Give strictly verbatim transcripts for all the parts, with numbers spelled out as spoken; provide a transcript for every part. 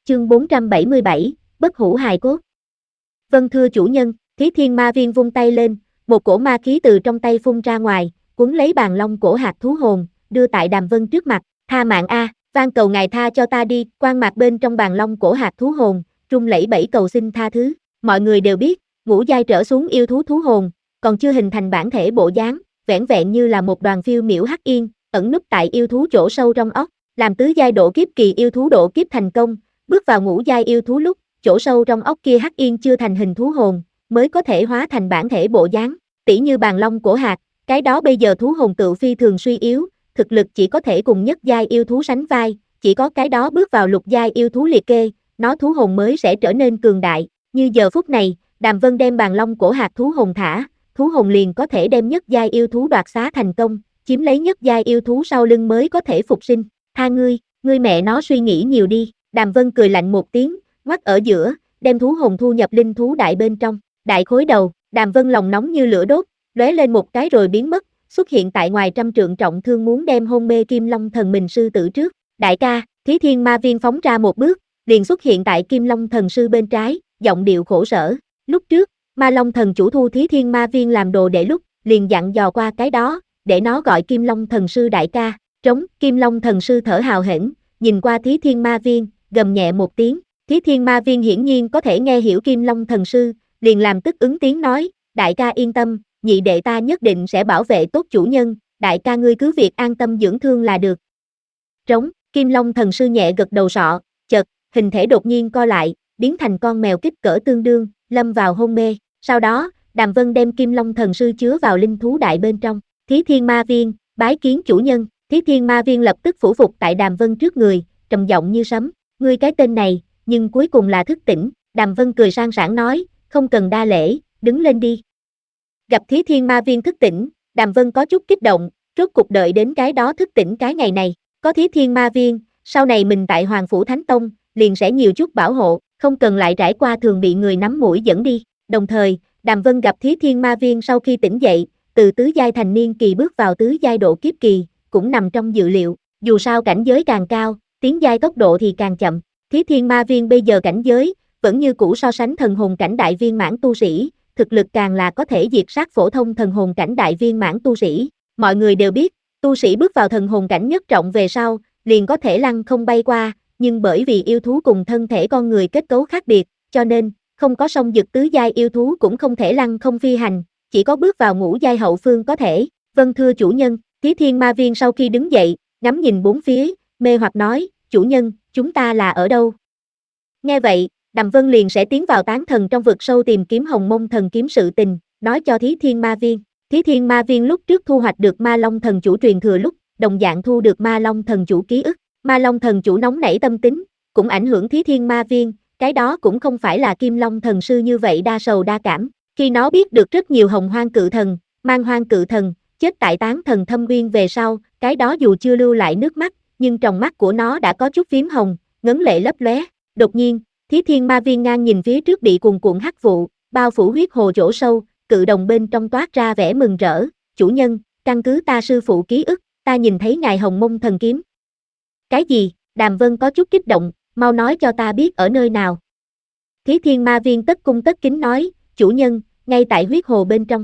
chương bốn trăm bảy mươi bảy, bất hủ hài cốt. Vâng thưa chủ nhân, Thí Thiên Ma Viên vung tay lên, một cổ ma khí từ trong tay phun ra ngoài, cuốn lấy bàn long cổ hạt thú hồn, đưa tại Đàm Vân trước mặt, tha mạng a, van cầu ngài tha cho ta đi, quan mạc bên trong bàn long cổ hạt thú hồn, rung lẩy bẩy cầu xin tha thứ. Mọi người đều biết, ngũ giai trở xuống yêu thú thú hồn, còn chưa hình thành bản thể bộ dáng, vẻn vẹn như là một đoàn phiêu miểu hắc yên, ẩn núp tại yêu thú chỗ sâu trong óc, làm tứ giai độ kiếp kỳ yêu thú độ kiếp thành công, bước vào ngũ giai yêu thú lúc, chỗ sâu trong óc kia hắc yên chưa thành hình thú hồn, mới có thể hóa thành bản thể bộ dáng, tỉ như bàn long cổ hạt, cái đó bây giờ thú hồn tự phi thường suy yếu, thực lực chỉ có thể cùng nhất giai yêu thú sánh vai, chỉ có cái đó bước vào lục giai yêu thú liệt kê, nó thú hồn mới sẽ trở nên cường đại, như giờ phút này, Đàm Vân đem bàn long cổ hạt thú hồn thả, thú hồn liền có thể đem nhất giai yêu thú đoạt xá thành công, chiếm lấy nhất giai yêu thú sau lưng mới có thể phục sinh, tha ngươi, ngươi mẹ nó suy nghĩ nhiều đi, Đàm Vân cười lạnh một tiếng, ngoắc ở giữa, đem thú hồn thu nhập linh thú đại bên trong, đại khối đầu, Đàm Vân lòng nóng như lửa đốt, lóe lên một cái rồi biến mất, xuất hiện tại ngoài trăm trượng trọng thương muốn đem hôn mê Kim Long Thần mình sư tử trước, đại ca, Thí Thiên Ma Viên phóng ra một bước, liền xuất hiện tại Kim Long Thần sư bên trái, giọng điệu khổ sở, lúc trước, Ma Long Thần chủ thu Thí Thiên Ma Viên làm đồ để lúc, liền dặn dò qua cái đó, để nó gọi Kim Long Thần sư đại ca, trống, Kim Long Thần sư thở hào hển, nhìn qua Thí Thiên Ma Viên, gầm nhẹ một tiếng, Thí Thiên Ma Viên hiển nhiên có thể nghe hiểu Kim Long Thần sư, liền làm tức ứng tiếng nói, đại ca yên tâm, nhị đệ ta nhất định sẽ bảo vệ tốt chủ nhân, đại ca ngươi cứ việc an tâm dưỡng thương là được. Trống, Kim Long Thần sư nhẹ gật đầu sọ, chợt, hình thể đột nhiên co lại, biến thành con mèo kích cỡ tương đương, lâm vào hôn mê, sau đó, Đàm Vân đem Kim Long Thần sư chứa vào linh thú đại bên trong, Thí Thiên Ma Viên, bái kiến chủ nhân, Thí Thiên Ma Viên lập tức phủ phục tại Đàm Vân trước người, trầm giọng như sấm, ngươi cái tên này, nhưng cuối cùng là thức tỉnh, Đàm Vân cười sang sảng nói, không cần đa lễ, đứng lên đi. Gặp Thí Thiên Ma Viên thức tỉnh, Đàm Vân có chút kích động, rốt cục đợi đến cái đó thức tỉnh cái ngày này, có Thí Thiên Ma Viên, sau này mình tại Hoàng Phủ Thánh Tông, liền sẽ nhiều chút bảo hộ, không cần lại trải qua thường bị người nắm mũi dẫn đi, đồng thời, Đàm Vân gặp Thí Thiên Ma Viên sau khi tỉnh dậy, từ tứ giai thành niên kỳ bước vào tứ giai độ kiếp kỳ, cũng nằm trong dự liệu, dù sao cảnh giới càng cao, tiến giai tốc độ thì càng chậm, Thí Thiên Ma Viên bây giờ cảnh giới, vẫn như cũ so sánh thần hồn cảnh đại viên mãn tu sĩ, thực lực càng là có thể diệt sát phổ thông thần hồn cảnh đại viên mãn tu sĩ, mọi người đều biết, tu sĩ bước vào thần hồn cảnh nhất trọng về sau, liền có thể lăng không bay qua, nhưng bởi vì yêu thú cùng thân thể con người kết cấu khác biệt, cho nên, không có song dực tứ giai yêu thú cũng không thể lăng không phi hành, chỉ có bước vào ngũ giai hậu phương có thể, vâng thưa chủ nhân, Thí Thiên Ma Viên sau khi đứng dậy, ngắm nhìn bốn phía, mê hoặc nói, chủ nhân, chúng ta là ở đâu? Nghe vậy, Đàm Vân liền sẽ tiến vào tán thần trong vực sâu tìm kiếm Hồng Mông Thần kiếm sự tình, nói cho Thí Thiên Ma Viên. Thí Thiên Ma Viên lúc trước thu hoạch được Ma Long Thần chủ truyền thừa lúc, đồng dạng thu được Ma Long Thần chủ ký ức. Ma Long Thần chủ nóng nảy tâm tính, cũng ảnh hưởng Thí Thiên Ma Viên, cái đó cũng không phải là Kim Long Thần sư như vậy đa sầu đa cảm. Khi nó biết được rất nhiều Hồng Hoang cự thần, mang hoang cự thần, chết tại tán thần thâm uyên về sau, cái đó dù chưa lưu lại nước mắt, nhưng trong mắt của nó đã có chút phím hồng, ngấn lệ lấp lóe. Đột nhiên, Thí Thiên Ma Viên ngang nhìn phía trước bị cuồn cuộn hắc vụ, bao phủ huyết hồ chỗ sâu, cự đồng bên trong toát ra vẻ mừng rỡ, chủ nhân, căn cứ ta sư phụ ký ức, ta nhìn thấy ngài Hồng Mông Thần kiếm. Cái gì? Đàm Vân có chút kích động, mau nói cho ta biết ở nơi nào. Thí Thiên Ma Viên tất cung tất kính nói, chủ nhân, ngay tại huyết hồ bên trong.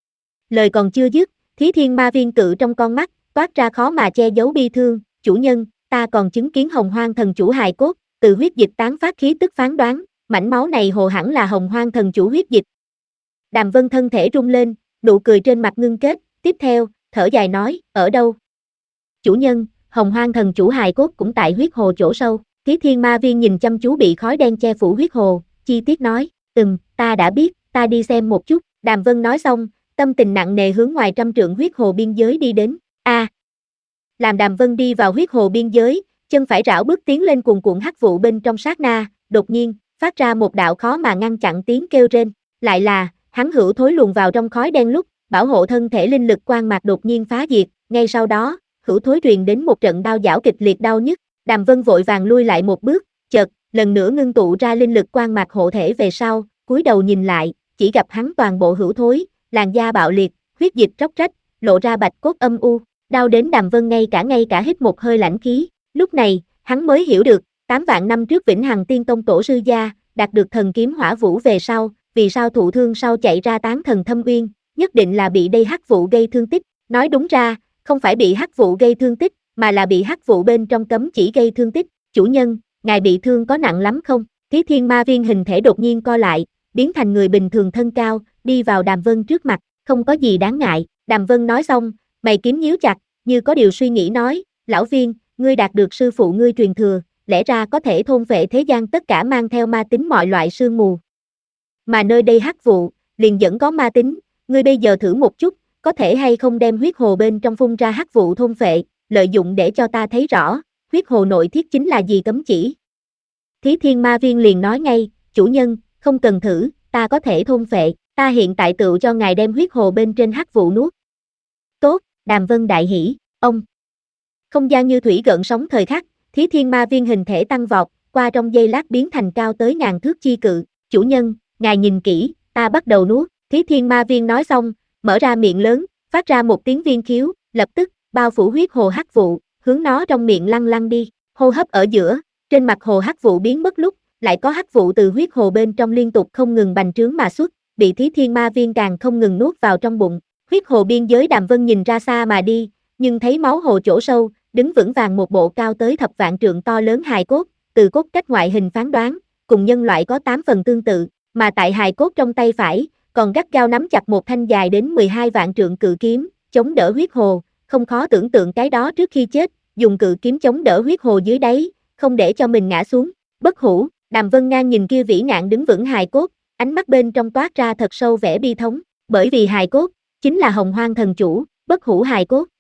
Lời còn chưa dứt, Thí Thiên Ma Viên cự trong con mắt, toát ra khó mà che giấu bi thương, chủ nhân, ta còn chứng kiến Hồng Hoang Thần chủ hài cốt, từ huyết dịch tán phát khí tức phán đoán, mảnh máu này hồ hẳn là Hồng Hoang Thần chủ huyết dịch. Đàm Vân thân thể rung lên, nụ cười trên mặt ngưng kết, tiếp theo, thở dài nói, ở đâu? Chủ nhân, Hồng Hoang Thần chủ hài cốt cũng tại huyết hồ chỗ sâu. Thí Thiên Ma Viên nhìn chăm chú bị khói đen che phủ huyết hồ, chi tiết nói, ừm, ta đã biết, ta đi xem một chút. Đàm Vân nói xong, tâm tình nặng nề hướng ngoài trăm trượng huyết hồ biên giới đi đến. A. À, làm Đàm Vân đi vào huyết hồ biên giới, chân phải rảo bước tiến lên cuồn cuộn hắc vụ bên trong sát na, đột nhiên, phát ra một đạo khó mà ngăn chặn tiếng kêu rên, lại là, hắn hữu thối luồn vào trong khói đen lúc, bảo hộ thân thể linh lực quang mạc đột nhiên phá diệt, ngay sau đó, hữu thối truyền đến một trận đau giảo kịch liệt đau nhức, Đàm Vân vội vàng lui lại một bước, chợt, lần nữa ngưng tụ ra linh lực quang mạc hộ thể về sau, cúi đầu nhìn lại, chỉ gặp hắn toàn bộ hữu thối, làn da bạo liệt, huyết dịch róc rách, lộ ra bạch cốt âm u, đau đến Đàm Vân ngay cả ngay cả hít một hơi lãnh khí, lúc này, hắn mới hiểu được, tám vạn năm trước Vĩnh Hằng Tiên Tông tổ sư gia, đạt được thần kiếm hỏa vũ về sau, vì sao thụ thương sau chạy ra tán thần thâm uyên, nhất định là bị đây hắc vụ gây thương tích. Nói đúng ra, không phải bị hắc vụ gây thương tích, mà là bị hắc vụ bên trong cấm chỉ gây thương tích. Chủ nhân, ngài bị thương có nặng lắm không? Thí Thiên Ma Viên hình thể đột nhiên co lại, biến thành người bình thường thân cao, đi vào Đàm Vân trước mặt, không có gì đáng ngại. Đàm Vân nói xong, mày kiếm nhíu chặt, như có điều suy nghĩ nói, lão Viên, ngươi đạt được sư phụ ngươi truyền thừa, lẽ ra có thể thôn phệ thế gian tất cả mang theo ma tính mọi loại sương mù. Mà nơi đây hắc vụ, liền dẫn có ma tính, ngươi bây giờ thử một chút, có thể hay không đem huyết hồ bên trong phun ra hắc vụ thôn phệ, lợi dụng để cho ta thấy rõ, huyết hồ nội thiết chính là gì cấm chỉ. Thí Thiên Ma Viên liền nói ngay, chủ nhân, không cần thử, ta có thể thôn phệ, ta hiện tại tựu cho ngài đem huyết hồ bên trên hắc vụ nuốt. Tốt, Đàm Vân đại hỉ, ông. Không gian như thủy gợn sóng thời khắc, Thí Thiên Ma Viên hình thể tăng vọt, qua trong giây lát biến thành cao tới ngàn thước chi cự, chủ nhân, ngài nhìn kỹ, ta bắt đầu nuốt. Thí Thiên Ma Viên nói xong, mở ra miệng lớn, phát ra một tiếng viên khiếu, lập tức, bao phủ huyết hồ hắc vụ, hướng nó trong miệng lăn lăn đi, hô hấp ở giữa, trên mặt hồ hắc vụ biến mất lúc, lại có hắc vụ từ huyết hồ bên trong liên tục không ngừng bành trướng mà xuất, bị Thí Thiên Ma Viên càng không ngừng nuốt vào trong bụng. Huyết hồ biên giới Đàm Vân nhìn ra xa mà đi, nhưng thấy máu hồ chỗ sâu, đứng vững vàng một bộ cao tới thập vạn trượng to lớn hài cốt, từ cốt cách ngoại hình phán đoán, cùng nhân loại có tám phần tương tự, mà tại hài cốt trong tay phải, còn gắt gao nắm chặt một thanh dài đến mười hai vạn trượng cự kiếm, chống đỡ huyết hồ, không khó tưởng tượng cái đó trước khi chết, dùng cự kiếm chống đỡ huyết hồ dưới đáy, không để cho mình ngã xuống. Bất hủ, Đàm Vân ngang nhìn kia vĩ ngạn đứng vững hài cốt, ánh mắt bên trong toát ra thật sâu vẻ bi thống, bởi vì hài cốt chính là Hồng Hoang thần chủ, bất hủ hài cốt.